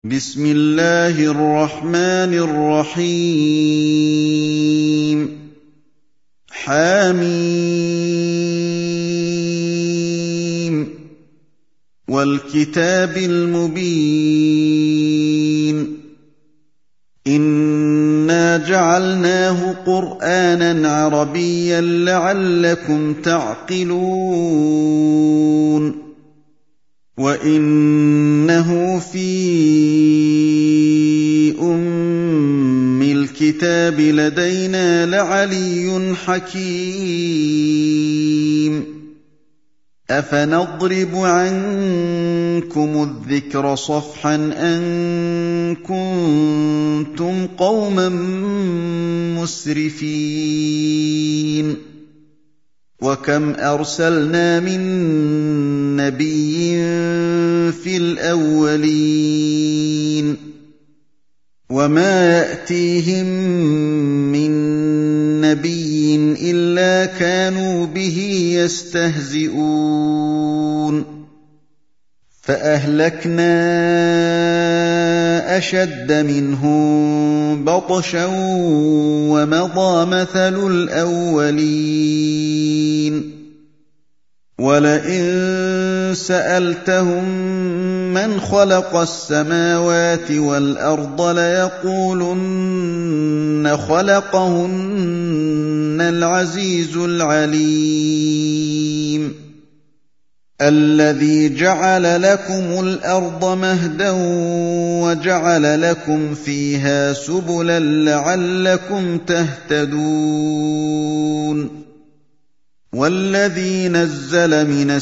بسم الله الرحمن الرحيم حم والكتاب المبين إنا جعلناه قرآنا عربيا لعلكم تعقلون وإنه في أم الكتاب لدينا لعلي حكيم أفنضرب عنكم الذكر صفحا أن كنتم قوما مسرفين وكم أرسلنا من نبي في الأولين وما يأتيهم من نبي إلا كانوا به يستهزئون فأهلكنا أشد منهم بطشا ومضى مثل الأولين ولئن سألتهم من خلق السماوات والأرض ليقولن خلقهن العزيز العليم الذي جعل لكم الأرض مهدا وجعل لكم فيها سبلا لعلكم تهتدون والذي نزل من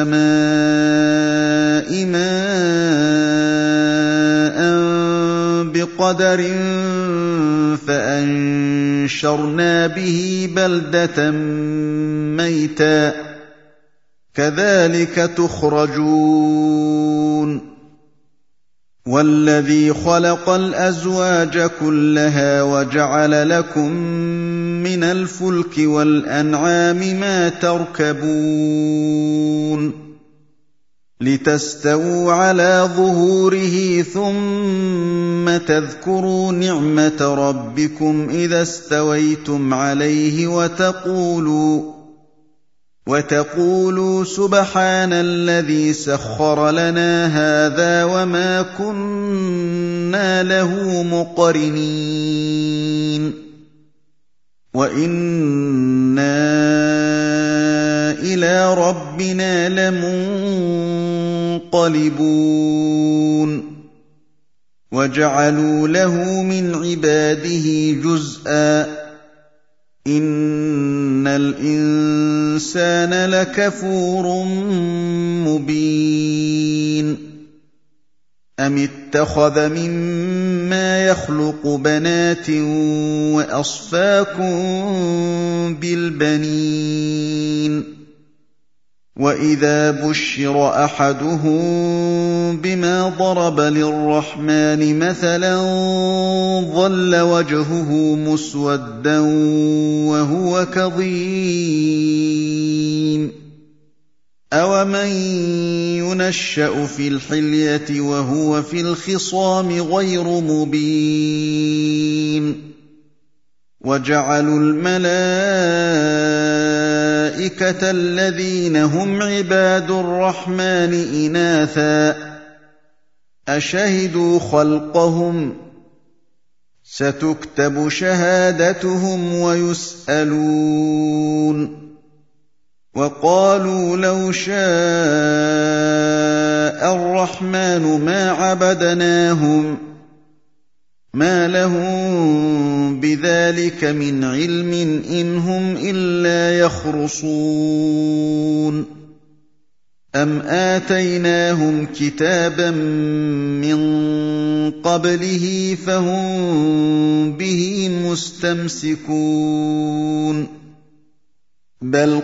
السماء ماء بقدر فأنشرنا به بلدة ميتا كذلك تخرجون والذي خلق الأزواج كلها وجعل لكم من الفلك والأنعام ما تركبون لتستووا على ظهوره ثم تذكروا نعمة ربكم إذا استويتم عليه وتقولوا سبحان الذي سخر لنا هذا وما كنا له مقرنين وإنا إلى ربنا لمنقلبون وجعلوا له من عباده جزءا إن الإنسان لكفور مبين أم اتخذ مما يخلق بنات وأصفاكم بالبنين وإذا بشر أحدهم بما ضرب للرحمن مثلا ظل وجهه مسودا وهو كظيم أومن ينشأ في الحلية وهو في الخصام غير مبين وجعلوا الملائكة الذين هم عباد الرحمن إناثا أشهدوا خلقهم ستكتب شهادتهم ويسألون وقالوا لو شاء الرحمن ما عبدناهم ما لهم بذلك من علم إن هم إلا يخرصون أم آتيناهم كتابا من قبله فهم به مستمسكون بل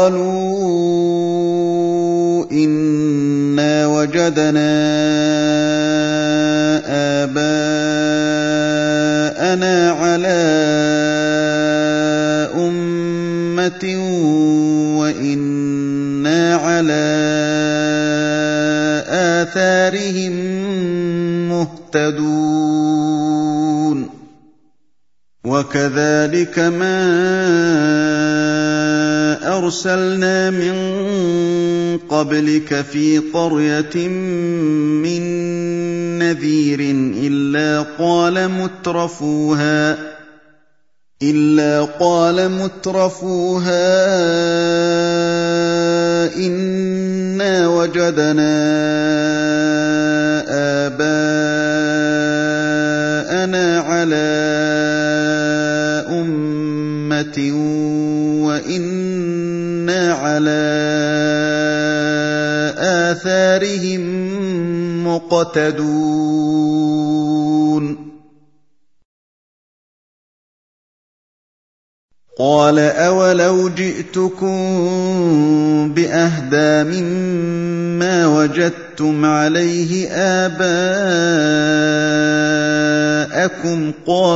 قالوا إنا وجدنا آباءنا على أمة وإنا على آثارهم مهتدون وكذلك ما أرسلنا من قبلك في قرية من نذير إلا قال مترفوها إنا وجدنا آباءنا على أمة وإنا على آثارهم مقتدون قال أولو جئتكم بأهدى مما وجدتم عليه آباءكم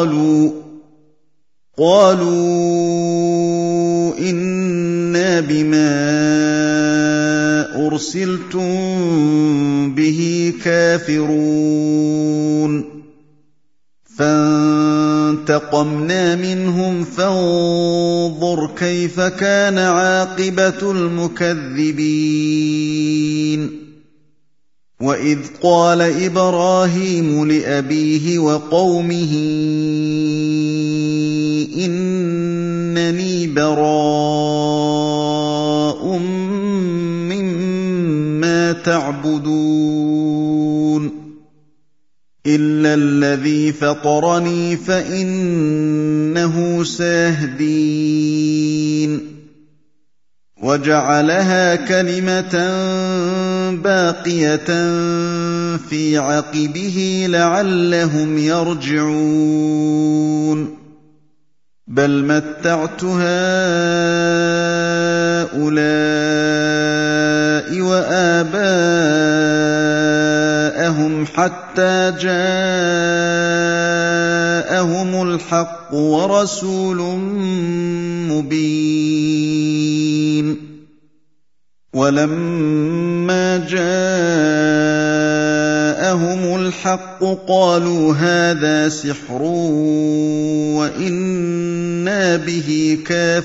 قالوا إنا بما أرسلتم به كافرون فانتقمنا منهم فانظر كيف كان عاقبة المكذبين وإذ قال إبراهيم لأبيه وقومه إنني براء مما تعبدون إلا الذي فطرني فإنه سيهدين وجعلها كلمة باقية في عقبه لعلهم يرجعون بل متعت هؤلاء وآباءهم حتى جاءهم الحق ورسول مبين ولما جاءهم الحق قالوا هذا سحر وإنا به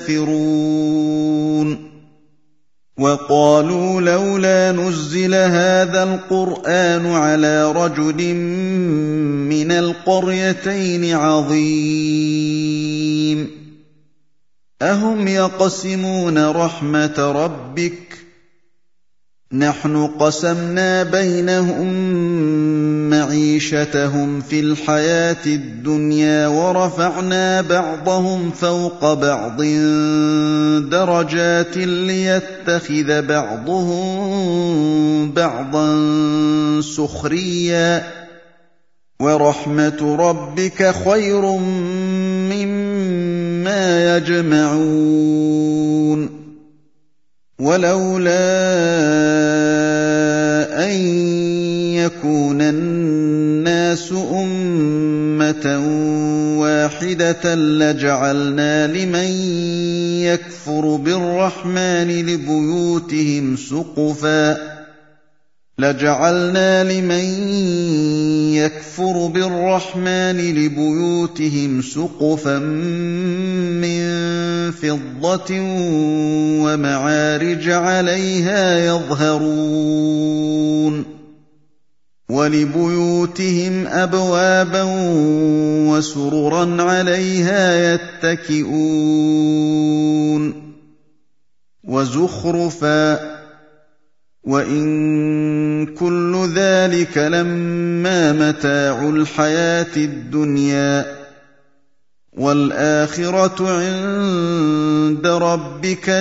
كافرون وقالوا لولا نزل هذا القرآن على رجل من القريتين عظيم أهم يقسمون رحمة ربك نحن قسمنا بينهم معيشتهم في الحياة الدنيا ورفعنا بعضهم فوق بعض درجات ليتخذ بعضهم بعضا سخريا ورحمة ربك خير مما يجمعون ولولا أن يكون الناس أمة واحدة لجعلنا لمن يكفر بالرحمن لبيوتهم سقفا من فضة ومعارج عليها يظهرون ولبيوتهم أبوابا وسررا عليها يتكئون وزخرفا وإن كل ذلك لما متاع الحياة الدنيا والآخرة عند ربك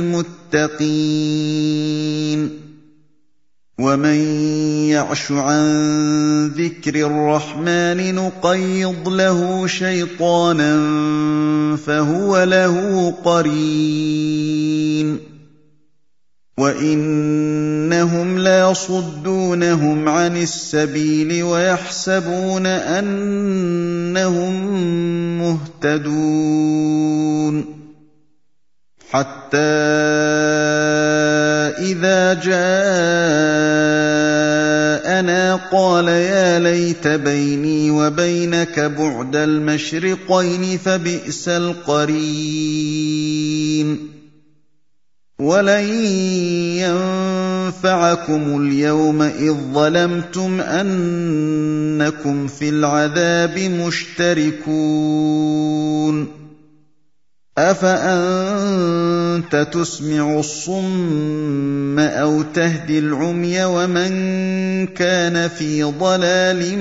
للمتقين ومن يعش عن ذكر الرحمن نقيض له شيطانا فهو له قرين وإنهم ليصدونهم عن السبيل ويحسبون أنهم مهتدون حتى إذا جاءنا قال يا ليت بيني وبينك بعد المشرقين فبئس القرين ولن ينفعكم اليوم إذ ظلمتم أنكم في العذاب مشتركون أفأنت تسمع الصم أو تهدي العمي ومن كان في ضلال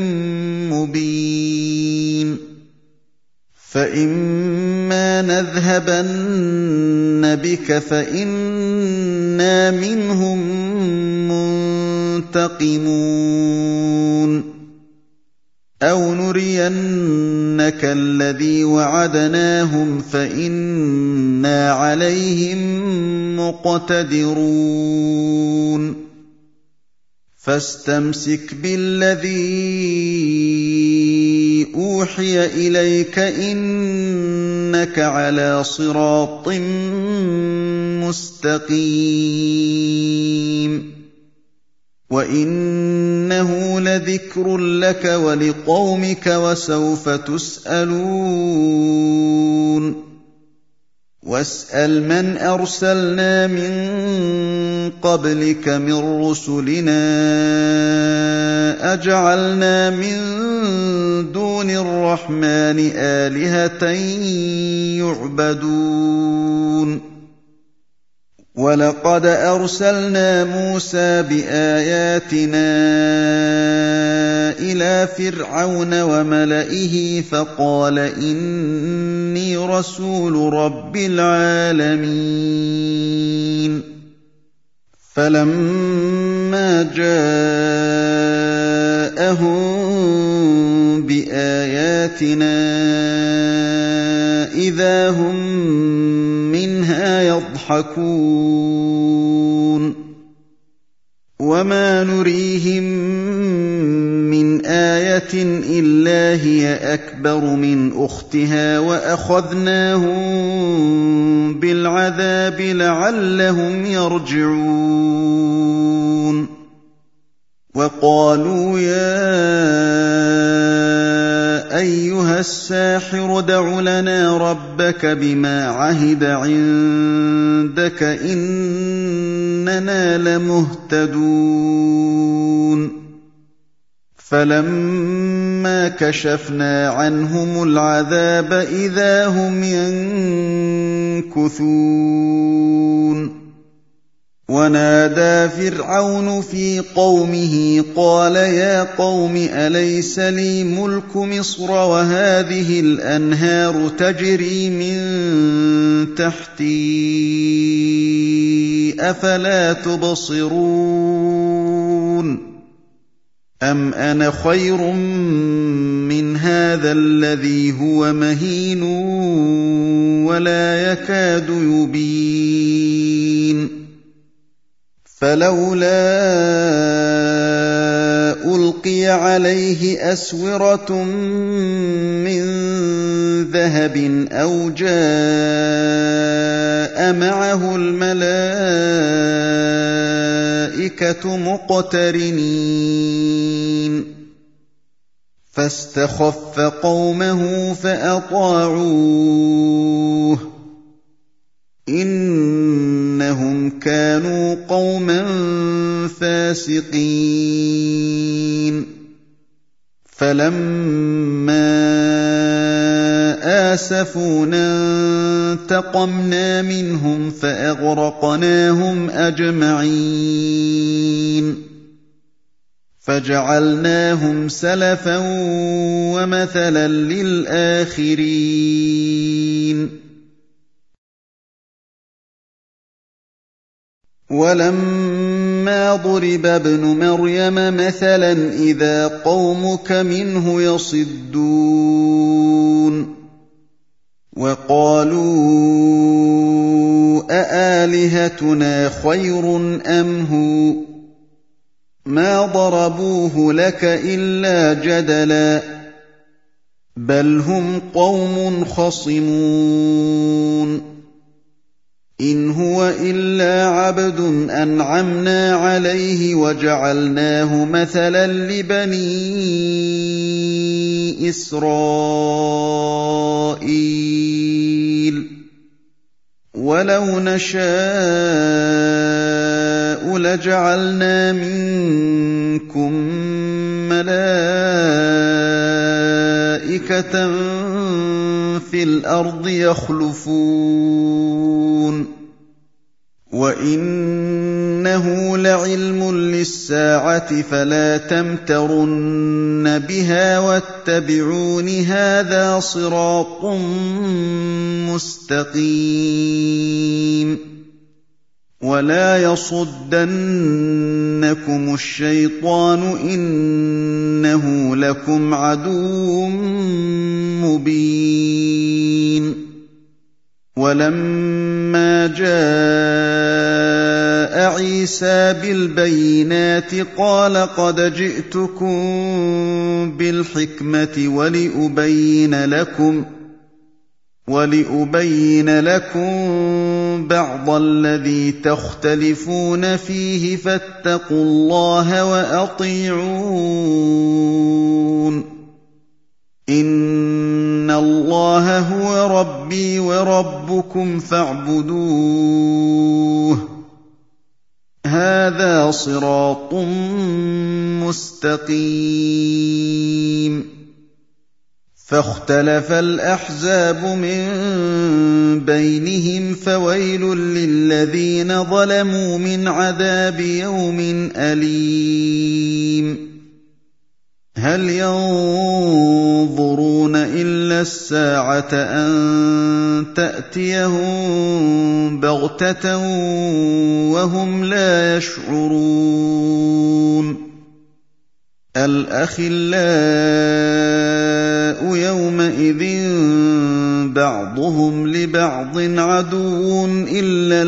مبين فإما نذهبن بك فإنا منهم منتقمون أو نرينك الذي وعدناهم فإنا عليهم مقتدرون فاستمسك بالذي أوحي إليك إنك على صراط مستقيم وإنه لذكر لك ولقومك وسوف تسألون واسأل من أرسلنا من قبلك من رسلنا أجعلنا من دون الرحمن آلهة يعبدون ولقد أرسلنا موسى بآياتنا إلى فرعون وملئه فقال إني رسول رب العالمين فلما جاءهم بآياتنا إذا هم منها يضحكون وما نريهم من آية إلا هي أكبر من أختها وأخذناهم بالعذاب لعلهم يرجعون وقالوا يا أيها الساحر ادع لنا ربك بما عهد عندك إننا لمهتدون فلما كشفنا عنهم العذاب إذا هم ينكثون ونادى فرعون في قومه قال يا قوم أليس لي ملك مصر وهذه الأنهار تجري من تحتي أفلا تبصرون أم أنا خير من هذا الذي هو مهين ولا يكاد يبين فلولا ألقي عليه أسورة من ذهب أو جاء معه الملائكة مقترنين فاستخف قومه فأطاعوه إنهم كانوا قوما فاسقين فلما آسفونا انتقمنا منهم فأغرقناهم أجمعين فجعلناهم سلفا ومثلا للآخرين ولما ضرب ابن مريم مثلا إذا قومك منه يصدون وقالوا أآلهتنا خير أم هو ما ضربوه لك إلا جدلا بل هم قوم خصمون إِنْ هُوَ إِلَّا عَبْدٌ أَنْعَمْنَا عَلَيْهِ وَجَعَلْنَاهُ مَثَلًا لِّبَنِي إِسْرَائِيلَ وَلَوْ نَشَاءُ لَجَعَلْنَا مِنكُم مَّلَائِكَةً فِي الْأَرْضِ يَخْلُفُونَ وَإِنَّهُ لَعِلْمٌ لِّلسَّاعَةِ فَلَا تَمْتَرُنَّ بِهَا وَاتَّبِعُونِ هَٰذَا صِرَاطٌ مُّسْتَقِيمٌ وَلَا يَصُدَّنَّكُمُ الشَّيْطَانُ ۖ إِنَّهُ لَكُمْ عَدُوٌّ مُّبِينٌ وَلَمَّا جَاءَ عِيسَىٰ بِالْبَيِّنَاتِ قَالَ قَدْ جِئْتُكُم بِالْحِكْمَةِ وَلِأُبَيِّنَ لَكُم بَعْضَ الَّذِي تَخْتَلِفُونَ فِيهِ فَاتَّقُوا اللَّهَ وَأَطِيعُونِ إِنَّ اللَّهَ هُوَ رَبِّي وَرَبُّكُمْ فَاعْبُدُوهُ ۚ هَٰذَا صِرَاطٌ مُّسْتَقِيمٌ فَاخْتَلَفَ الْأَحْزَابُ مِن بَيْنِهِمْ ۖ فَوَيْلٌ لِّلَّذِينَ ظَلَمُوا مِنْ عَذَابِ يَوْمٍ أَلِيمٍ هَلْ يَنظُرُونَ إِلَّا السَّاعَةَ أَن تَأْتِيَهُم بَغْتَةً وَهُمْ لَا يَشْعُرُونَ الْأَخِلَّاءُ يَوْمَئِذٍ بَعْضُهُمْ لِبَعْضٍ عَدُوٌّ إِلَّا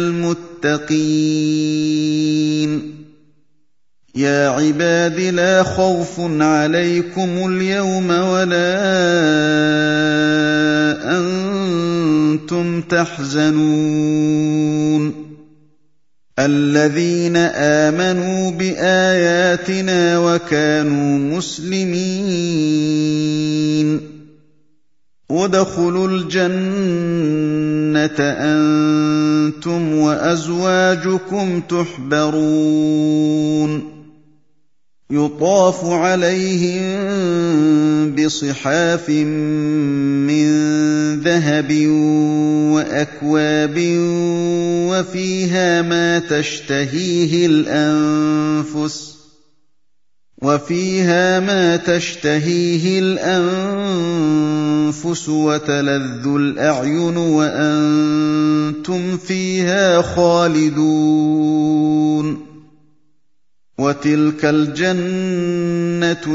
الْمُتَّقِينَ يَا عِبَادِ لَا خَوْفٌ عَلَيْكُمُ الْيَوْمَ وَلَا أَنتُمْ تَحْزَنُونَ الَّذِينَ آمَنُوا بِآيَاتِنَا وَكَانُوا مُسْلِمِينَ ادْخُلُوا الْجَنَّةَ أَنتُمْ وَأَزْوَاجُكُمْ تُحْبَرُونَ يُطَافُ عَلَيْهِم بِصِحَافٍ مِّن ذَهَبٍ وَأَكْوَابٍ وَفِيهَا مَا تَشْتَهِيهِ الْأَنفُسُ وَتَلَذُّ الْأَعْيُنُ وَأَنتُمْ فِيهَا خَالِدُونَ وَتِلْكَ الْجَنَّةُ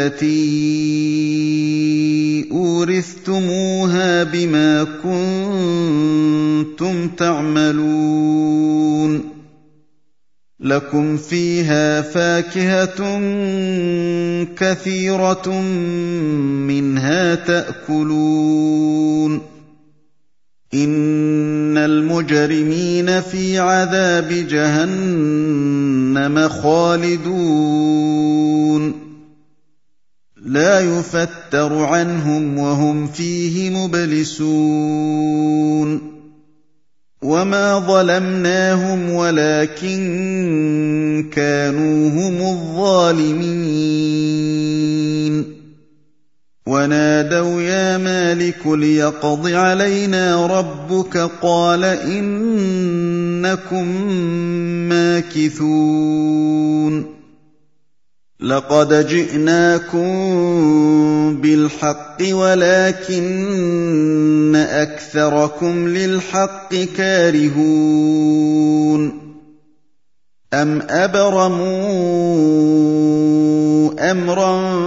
الَّتِي أُورِثْتُمُوهَا بِمَا كُنتُمْ تَعْمَلُونَ لَكُمْ فِيهَا فَاكِهَةٌ كَثِيرَةٌ مِّنْهَا تَأْكُلُونَ إِنَّ الْمُجْرِمِينَ فِي عَذَابِ جَهَنَّمَ خَالِدُونَ لَا يُفَتَّرُ عَنْهُمْ وَهُمْ فِيهِ مُبْلِسُونَ وَمَا ظَلَمْنَاهُمْ وَلَٰكِن كَانُوا هُمُ الظَّالِمِينَ وَنَادَوْا يَا مَالِكُ لِيَقْضِ عَلَيْنَا رَبُّكَ قَالَ إِنَّكُم مَّاكِثُونَ لَقَدْ جِئْنَاكُم بِالْحَقِّ وَلَٰكِنَّ أَكْثَرَكُمْ لِلْحَقِّ كَارِهُونَ أَمْ أَبْرَمُوا أَمْرًا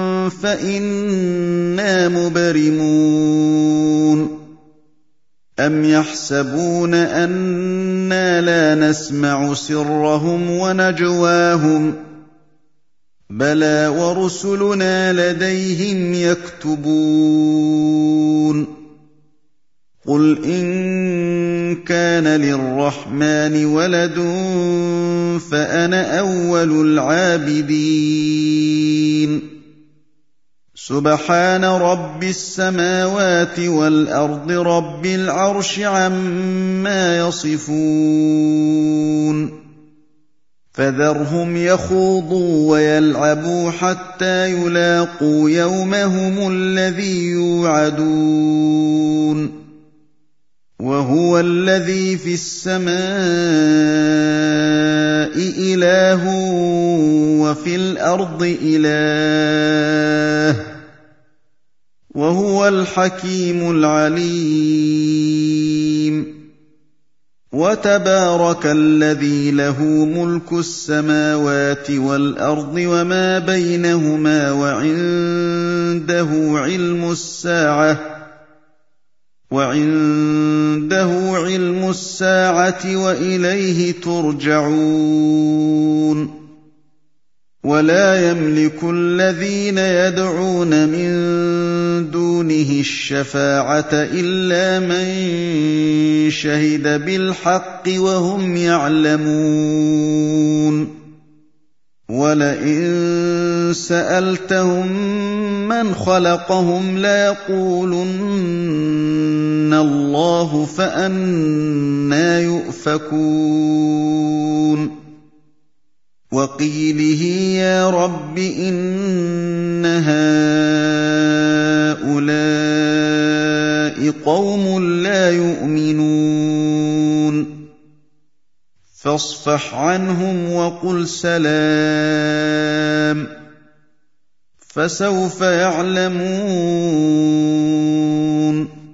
فَإِنَّا مُبْرِمُونَ أَمْ يَحْسَبُونَ أَنَّا لَا نَسْمَعُ سِرَّهُمْ وَنَجْوَاهُم بَلَىٰ وَرُسُلُنَا لَدَيْهِمْ يَكْتُبُونَ قُلْ إِن كَانَ لِلرَّحْمَٰنِ وَلَدٌ فَأَنَا أَوَّلُ الْعَابِدِينَ سُبْحَانَ رَبِّ السَّمَاوَاتِ وَالْأَرْضِ رَبِّ الْعَرْشِ عَمَّا يَصِفُونَ فَذَرْهُمْ يَخُوضُوا وَيَلْعَبُوا حَتَّىٰ يُلَاقُوا يَوْمَهُمُ الَّذِي يُوعَدُونَ وَهُوَ الَّذِي فِي السَّمَاءِ إِلَٰهٌ وَفِي الْأَرْضِ إِلَٰهٌ وَهُوَ الْحَكِيمُ الْعَلِيمُ وَتَبَارَكَ الَّذِي لَهُ مُلْكُ السَّمَاوَاتِ وَالْأَرْضِ وَمَا بَيْنَهُمَا وَعِندَهُ عِلْمُ السَّاعَةِ وَإِلَيْهِ تُرْجَعُونَ وَلَا يَمْلِكُ الَّذِينَ يَدْعُونَ مِن دُونِهِ الشَّفَاعَةَ إِلَّا مَن شَهِدَ بِالْحَقِّ وَهُمْ يَعْلَمُونَ وَلَئِن سَأَلْتَهُم مَّنْ خَلَقَهُمْ لَيَقُولُنَّ اللَّهُ فَأَنَّىٰ يُؤْفَكُونَ وَقِيلِهِ يَا رَبِّ إِنَّ هَٰؤُلَاءِ قَوْمٌ لَّا يُؤْمِنُونَ فَاصْفَحْ عَنْهُمْ وَقُلْ سَلَامٌ فَسَوْفَ يَعْلَمُونَ